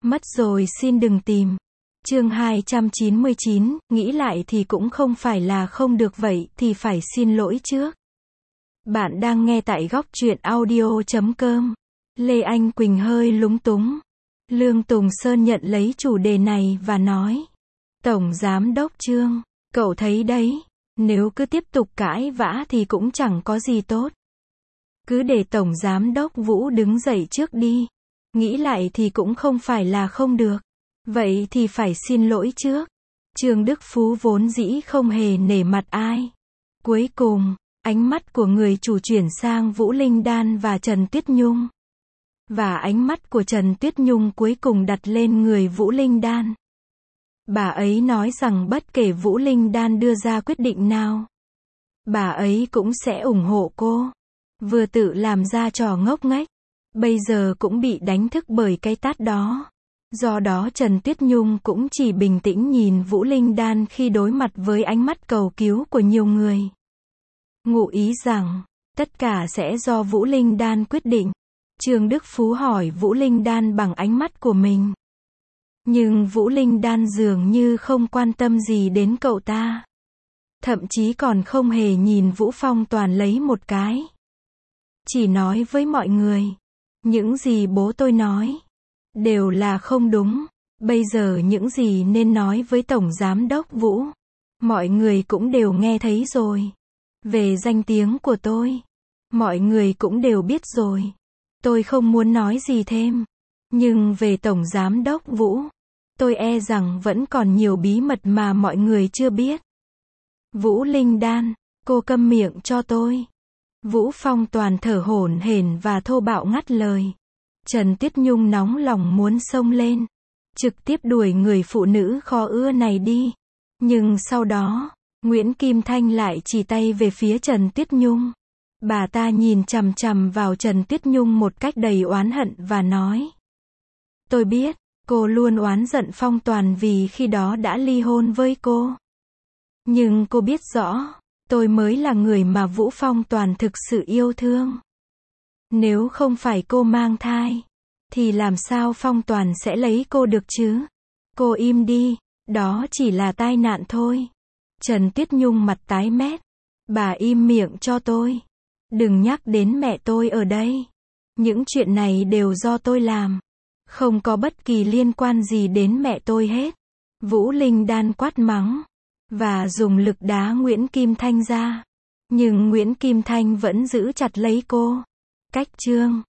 Mất rồi xin đừng tìm. Chương 299, nghĩ lại thì cũng không phải là không được vậy thì phải xin lỗi trước. Bạn đang nghe tại góc truyện audio.com. Lê Anh Quỳnh hơi lúng túng. Lương Tùng Sơn nhận lấy chủ đề này và nói. Tổng Giám đốc Trương, cậu thấy đấy, nếu cứ tiếp tục cãi vã thì cũng chẳng có gì tốt. Cứ để Tổng Giám đốc Vũ đứng dậy trước đi. Nghĩ lại thì cũng không phải là không được. Vậy thì phải xin lỗi trước. Trương Đức Phú vốn dĩ không hề nể mặt ai. Cuối cùng, ánh mắt của người chủ chuyển sang Vũ Linh Đan và Trần Tuyết Nhung. Và ánh mắt của Trần Tuyết Nhung cuối cùng đặt lên người Vũ Linh Đan. Bà ấy nói rằng bất kể Vũ Linh Đan đưa ra quyết định nào, bà ấy cũng sẽ ủng hộ cô. Vừa tự làm ra trò ngốc nghếch, bây giờ cũng bị đánh thức bởi cái tát đó. Do đó Trần Tuyết Nhung cũng chỉ bình tĩnh nhìn Vũ Linh Đan khi đối mặt với ánh mắt cầu cứu của nhiều người. Ngụ ý rằng, tất cả sẽ do Vũ Linh Đan quyết định. Trương Đức Phú hỏi Vũ Linh Đan bằng ánh mắt của mình. Nhưng Vũ Linh Đan dường như không quan tâm gì đến cậu ta. Thậm chí còn không hề nhìn Vũ Phong Toàn lấy một cái. Chỉ nói với mọi người, những gì bố tôi nói đều là không đúng. Bây giờ những gì nên nói với Tổng Giám đốc Vũ, mọi người cũng đều nghe thấy rồi. Về danh tiếng của tôi, mọi người cũng đều biết rồi. Tôi không muốn nói gì thêm. Nhưng về Tổng Giám đốc Vũ, tôi e rằng vẫn còn nhiều bí mật mà mọi người chưa biết. Vũ Linh Đan, cô câm miệng cho tôi. Vũ Phong Toàn thở hổn hển và thô bạo ngắt lời. Trần Tuyết Nhung nóng lòng muốn xông lên, trực tiếp đuổi người phụ nữ khó ưa này đi. Nhưng sau đó, Nguyễn Kim Thanh lại chỉ tay về phía Trần Tuyết Nhung. Bà ta nhìn chằm chằm vào Trần Tuyết Nhung một cách đầy oán hận và nói. Tôi biết, cô luôn oán giận Phong Toàn vì khi đó đã ly hôn với cô. Nhưng cô biết rõ, tôi mới là người mà Vũ Phong Toàn thực sự yêu thương. Nếu không phải cô mang thai, thì làm sao Phong Toàn sẽ lấy cô được chứ? Cô im đi, đó chỉ là tai nạn thôi. Trần Tuyết Nhung mặt tái mét. Bà im miệng cho tôi. Đừng nhắc đến mẹ tôi ở đây. Những chuyện này đều do tôi làm. Không có bất kỳ liên quan gì đến mẹ tôi hết. Vũ Linh Đan quát mắng. Và dùng lực đá Nguyễn Kim Thanh ra. Nhưng Nguyễn Kim Thanh vẫn giữ chặt lấy cô. Cách Trương,